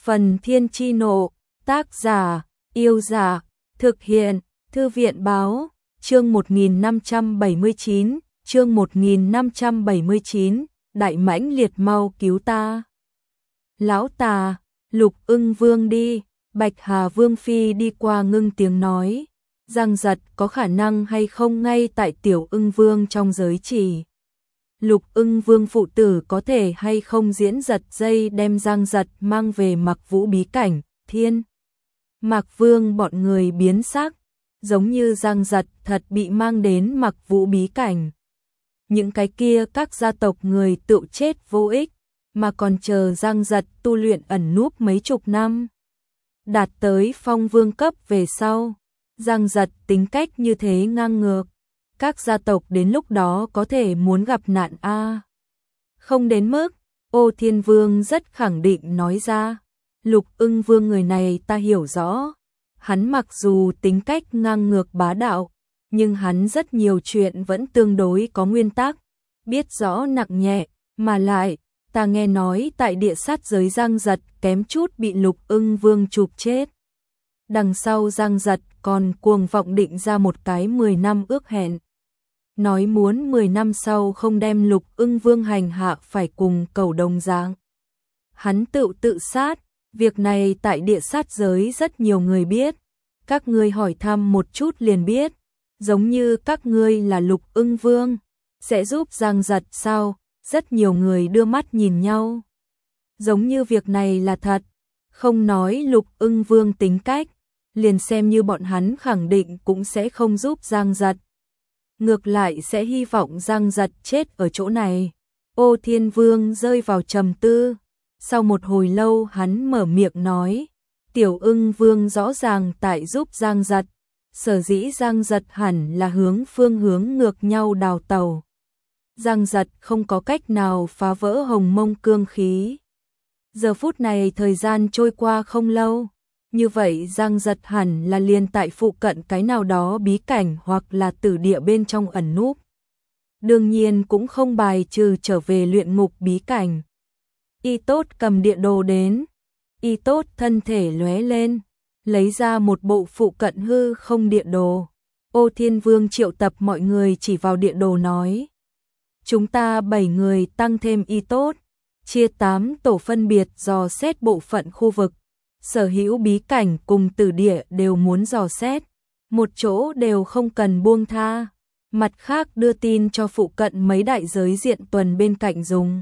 Phần Thiên Chi Nộ, tác giả, Yêu Giả, thực hiện, Thư viện Báo, chương 1579, chương 1579, Đại Mãnh Liệt mau cứu ta. Lão Tà, Lục Ưng Vương đi, Bạch Hà Vương Phi đi qua ngưng tiếng nói, Giang Giật có khả năng hay không ngay tại Tiểu Ưng Vương trong giới chỉ. Lục Ưng Vương phụ tử có thể hay không diễn giật dây đem Giang Giật mang về Mặc Vũ bí cảnh, Thiên Mạc Vương bọn người biến sắc, giống như Giang Giật thật bị mang đến Mặc Vũ bí cảnh. Những cái kia các gia tộc người tự chết vô ích, mà còn chờ Giang Giật tu luyện ẩn núp mấy chục năm. Đạt tới phong vương cấp về sau, Giang Giật tính cách như thế ngang ngược. Các gia tộc đến lúc đó có thể muốn gặp nạn a. Không đến mức, Ô Thiên Vương rất khẳng định nói ra. Lục Ưng Vương người này ta hiểu rõ. Hắn mặc dù tính cách ngang ngược bá đạo, nhưng hắn rất nhiều chuyện vẫn tương đối có nguyên tắc, biết rõ nặng nhẹ, mà lại, ta nghe nói tại địa sát giới Giang Giật kém chút bị Lục Ưng Vương chụp chết. Đằng sau Giang Giật còn cuồng vọng định ra một cái 10 năm ước hẹn. Nói muốn 10 năm sau không đem Lục Ưng Vương hành hạ phải cùng cầu đồng dạng. Hắn tự sát, việc này tại địa sát giới rất nhiều người biết. Các ngươi hỏi thăm một chút liền biết, giống như các ngươi là Lục Ưng Vương, sẽ giúp Giang Giật sao? Rất nhiều người đưa mắt nhìn nhau. Giống như việc này là thật, không nói Lục Ưng Vương tính cách, liền xem như bọn hắn khẳng định cũng sẽ không giúp Giang Giật. Ngược lại sẽ hy vọng Giang Giật chết ở chỗ này. Ô Thiên Vương rơi vào trầm tư. Sau một hồi lâu hắn mở miệng nói, Tiểu Ưng Vương rõ ràng tại giúp Giang Giật, sở dĩ Giang Giật hẳn là phương hướng ngược nhau đào tẩu. Giang Giật không có cách nào phá vỡ hồng mông cương khí. Giờ phút này thời gian trôi qua không lâu, như vậy Giang Giật hẳn là liền tại phụ cận cái nào đó bí cảnh hoặc là tử địa bên trong ẩn núp. Đương nhiên cũng không bài trừ trở về luyện ngục bí cảnh. Y Tốt cầm địa đồ đến. Y Tốt thân thể lóe lên, lấy ra một bộ phụ cận hư không địa đồ. Ô Thiên Vương triệu tập mọi người chỉ vào địa đồ nói. Chúng ta 7 người tăng thêm Y Tốt, chia 8 tổ phân biệt dò xét bộ phận khu vực. Sở hữu bí cảnh cùng tử địa đều muốn dò xét, một chỗ đều không cần buông tha. Mặt khác đưa tin cho phụ cận mấy đại giới diện tuần bên cạnh dùng.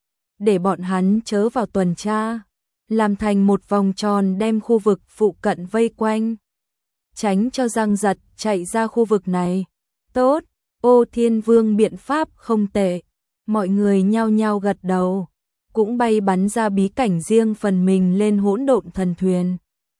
Để bọn hắn chớ vào tuần tra, làm thành một vòng tròn đem khu vực phụ cận vây quanh. Tránh cho Giang Giật chạy ra khu vực này. Tốt, Ô Thiên Vương biện pháp không tệ. Mọi người nhao nhao gật đầu. Cũng bay bắn ra bí cảnh riêng phần mình lên hỗn độn thần thuyền.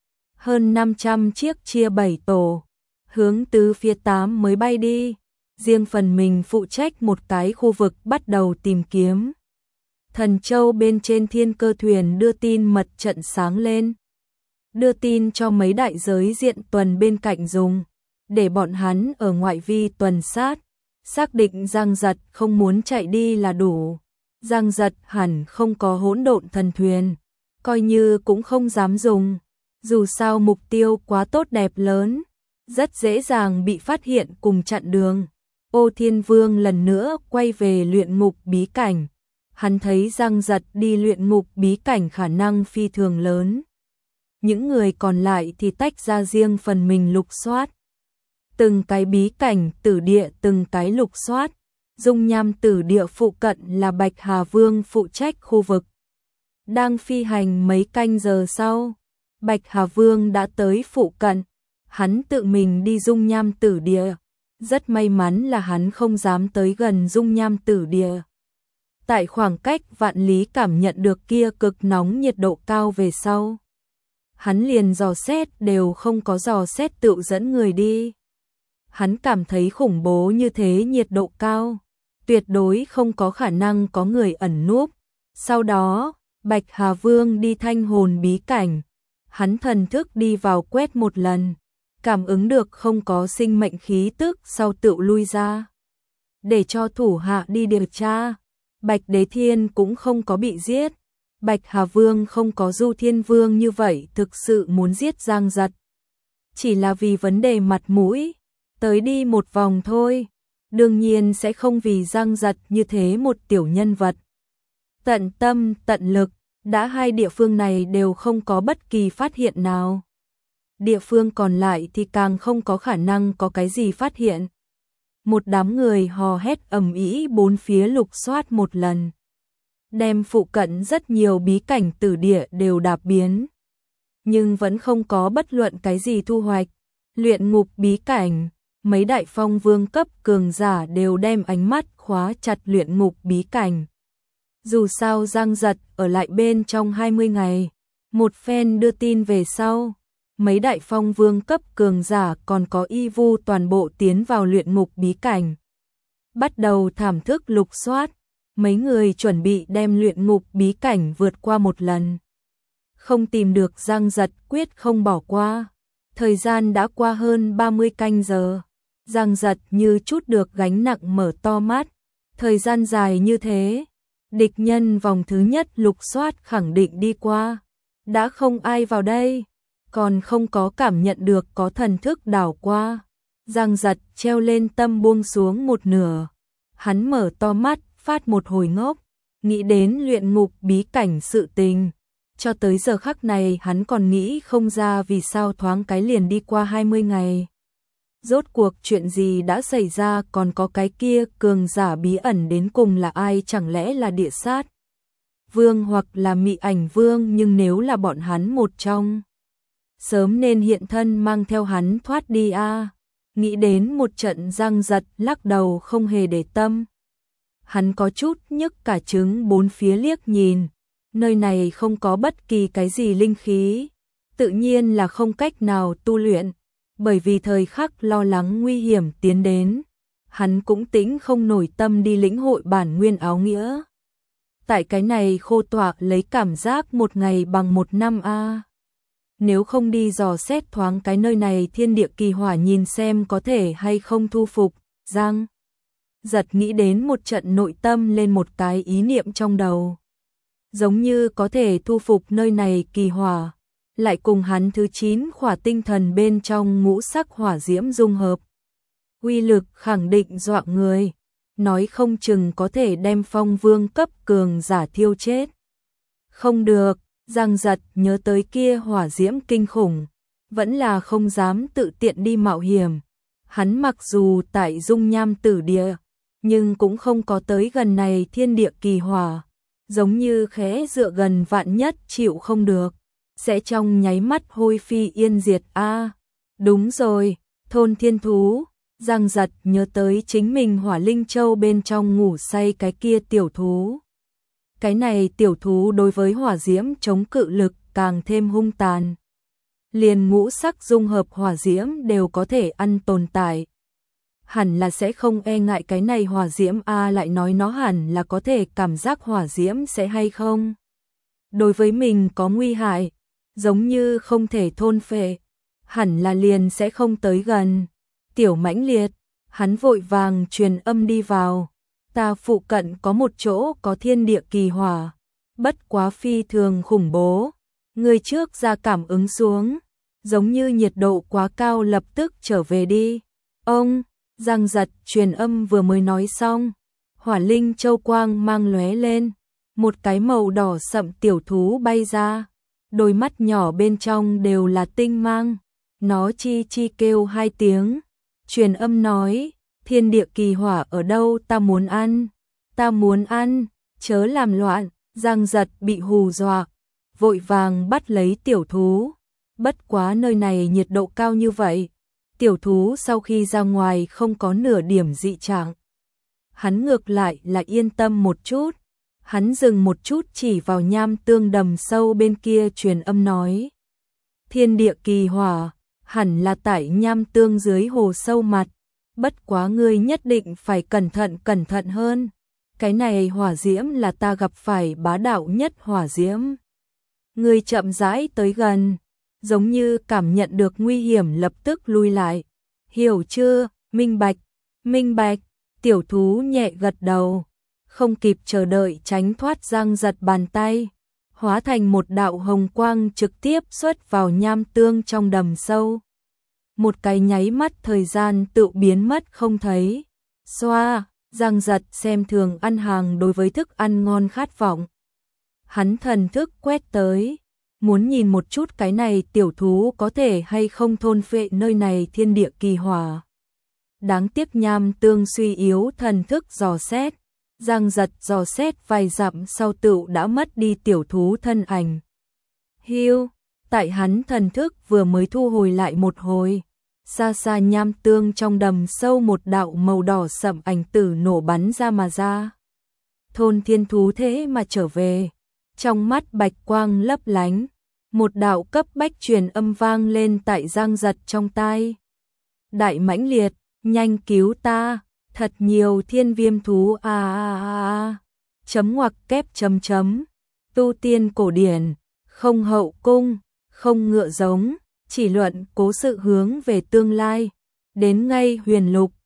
Hơn 500 chiếc chia 7 tổ, hướng từ phía 8 mới bay đi, riêng phần mình phụ trách một cái khu vực bắt đầu tìm kiếm. Thần Châu bên trên thiên cơ thuyền đưa tin mật trận sáng lên, đưa tin cho mấy đại giới diện tuần bên cạnh dùng, để bọn hắn ở ngoại vi tuần sát, xác định Giang Giật không muốn chạy đi là đủ. Giang Giật hẳn không có hỗn độn thần thuyền, coi như cũng không dám dùng, dù sao mục tiêu quá tốt đẹp lớn, rất dễ dàng bị phát hiện cùng chặn đường. Ô Thiên Vương lần nữa quay về luyện ngục bí cảnh, hắn thấy Giang Giật đi luyện ngục bí cảnh khả năng phi thường lớn. Những người còn lại thì tách ra riêng phần mình lục soát. Từng cái bí cảnh tử địa từng cái lục soát. Dung nham tử địa phụ cận là Bạch Hà Vương phụ trách khu vực. Đang phi hành mấy canh giờ sau, Bạch Hà Vương đã tới phụ cận. Hắn tự mình đi dung nham tử địa. Rất may mắn là hắn không dám tới gần dung nham tử địa. Tại khoảng cách vạn lý cảm nhận được kia cực nóng nhiệt độ cao về sau. Hắn liền dò xét đều không có dò xét tự dẫn người đi. Hắn cảm thấy khủng bố như thế nhiệt độ cao, tuyệt đối không có khả năng có người ẩn núp. Sau đó, Bạch Hà Vương đi thanh hồn bí cảnh. Hắn thần thức đi vào quét một lần, cảm ứng được không có sinh mệnh khí tức sau tự lui ra. Để cho thủ hạ đi điều tra, Bạch Đế Thiên cũng không có bị giết. Bạch Hà Vương không có Du Thiên Vương như vậy thực sự muốn giết Giang Giật. Chỉ là vì vấn đề mặt mũi, tới đi một vòng thôi, đương nhiên sẽ không vì Giang Giật như thế một tiểu nhân vật. Tận tâm, tận lực, đã hai địa phương này đều không có bất kỳ phát hiện nào. Địa phương còn lại thì càng không có khả năng có cái gì phát hiện. Một đám người hò hét ầm ĩ bốn phía lục soát một lần. Đem phụ cận rất nhiều bí cảnh tử địa đều đạp biến. Nhưng vẫn không có bất luận cái gì thu hoạch. Luyện ngục bí cảnh, mấy đại phong vương cấp cường giả đều đem ánh mắt khóa chặt luyện ngục bí cảnh. Dù sao Giang Giật ở lại bên trong 20 ngày, một phen đưa tin về sau, mấy đại phong vương cấp cường giả còn có y vu toàn bộ tiến vào luyện ngục bí cảnh. Bắt đầu thảm thức lục soát, mấy người chuẩn bị đem luyện ngục bí cảnh vượt qua một lần. Không tìm được Giang Giật quyết không bỏ qua. Thời gian đã qua hơn 30 canh giờ. Giang Giật như chút được gánh nặng mở to mắt. Thời gian dài như thế, địch nhân vòng thứ nhất lục soát khẳng định đi qua. Đã không ai vào đây, còn không có cảm nhận được có thần thức đảo qua. Giang Giật treo lên tâm buông xuống một nửa. Hắn mở to mắt, phát một hồi ngốc, nghĩ đến luyện ngục bí cảnh sự tình. Cho tới giờ khắc này hắn còn nghĩ không ra vì sao thoáng cái liền đi qua 20 ngày. Rốt cuộc chuyện gì đã xảy ra, còn có cái kia cường giả bí ẩn đến cùng là ai, chẳng lẽ là địa sát vương hoặc là mị ảnh vương, nhưng nếu là bọn hắn một trong, sớm nên hiện thân mang theo hắn thoát đi a. Nghĩ đến một trận Giang Giật lắc đầu không hề để tâm. Hắn có chút nhức cả trứng bốn phía liếc nhìn. Nơi này không có bất kỳ cái gì linh khí, tự nhiên là không cách nào tu luyện, bởi vì thời khắc lo lắng nguy hiểm tiến đến, hắn cũng tĩnh không nổi tâm đi lĩnh hội bản nguyên áo nghĩa. Tại cái này khô tọa lấy cảm giác một ngày bằng một năm a. Nếu không đi dò xét thoáng cái nơi này thiên địa kỳ hỏa nhìn xem có thể hay không thu phục, Giang Giật nghĩ đến một trận nội tâm lên một cái ý niệm trong đầu. Giống như có thể thu phục nơi này kỳ hỏa, lại cùng hắn thứ 9 khỏa tinh thần bên trong ngũ sắc hỏa diễm dung hợp. Uy lực khẳng định dọa người, nói không chừng có thể đem phong vương cấp cường giả thiêu chết. Không được, Giang Giật nhớ tới kia hỏa diễm kinh khủng, vẫn là không dám tự tiện đi mạo hiểm. Hắn mặc dù tại dung nham tử địa, nhưng cũng không có tới gần này thiên địa kỳ hỏa. Giống như khẽ dựa gần vạn nhất chịu không được, sẽ trong nháy mắt hôi phi yên diệt a. Đúng rồi, thôn thiên thú. Giang Giật nhớ tới chính mình Hỏa Linh Châu bên trong ngủ say cái kia tiểu thú. Cái này tiểu thú đối với hỏa diễm chống cự lực càng thêm hung tàn. Liền ngũ sắc dung hợp hỏa diễm đều có thể ăn tồn tại. Hẳn là sẽ không e ngại cái này hỏa diễm a, lại nói nó hẳn là có thể cảm giác hỏa diễm sẽ hay không. Đối với mình có nguy hại, giống như không thể thôn phệ, hẳn là liền sẽ không tới gần. Tiểu mãnh liệt, hắn vội vàng truyền âm đi vào. Ta phụ cận có một chỗ có thiên địa kỳ hỏa, bất quá phi thường khủng bố. Người trước ra cảm ứng xuống, giống như nhiệt độ quá cao lập tức trở về đi. Ông Giang Giật truyền âm vừa mới nói xong, Hỏa Linh Châu quang mang lóe lên, một cái màu đỏ sậm tiểu thú bay ra, đôi mắt nhỏ bên trong đều là tinh mang, nó chi chi kêu 2 tiếng, truyền âm nói, thiên địa kỳ hỏa ở đâu, ta muốn ăn, chớ làm loạn. Giang Giật bị hù dọa, vội vàng bắt lấy tiểu thú, bất quá nơi này nhiệt độ cao như vậy. Tiểu thú sau khi ra ngoài không có nửa điểm dị trạng. Hắn ngược lại là yên tâm một chút. Hắn dừng một chút chỉ vào nham tương đầm sâu bên kia truyền âm nói. Thiên địa kỳ hỏa, hẳn là tại nham tương dưới hồ sâu mặt. Bất quá ngươi nhất định phải cẩn thận hơn. Cái này hỏa diễm là ta gặp phải bá đạo nhất hỏa diễm. Ngươi chậm rãi tới gần, giống như cảm nhận được nguy hiểm lập tức lui lại. Hiểu chưa? Minh bạch. Tiểu thú nhẹ gật đầu, không kịp chờ đợi tránh thoát Giang Giật bàn tay. hóa thành một đạo hồng quang trực tiếp xuất vào nham tương trong đầm sâu. Một cái nháy mắt thời gian tự biến mất không thấy. Xoa, Giang Giật xem thường ăn hàng đối với thức ăn ngon khát vọng. Hắn thần thức quét tới, muốn nhìn một chút cái này tiểu thú có thể hay không thôn phệ nơi này thiên địa kỳ hỏa. Đáng tiếc nham tương suy yếu, thần thức dò xét. Giang Giật dò xét vài dặm sau tựu đã mất đi tiểu thú thân ảnh. Hiu, tại hắn thần thức vừa mới thu hồi lại một hồi, xa xa nham tương trong đầm sâu một đạo màu đỏ sậm ảnh tử nổ bắn ra mà ra. Thôn thiên thú thế mà trở về, trong mắt bạch quang lấp lánh, một đạo cấp bách truyền âm vang lên tại Giang Giật trong tai. Đại mãnh liệt, nhanh cứu ta, thật nhiều thiên viêm thú chấm ngoặc kép chấm chấm, tu tiên cổ điển, không hậu cung, không ngựa giống, chỉ luận cố sự hướng về tương lai, đến ngay huyền lục,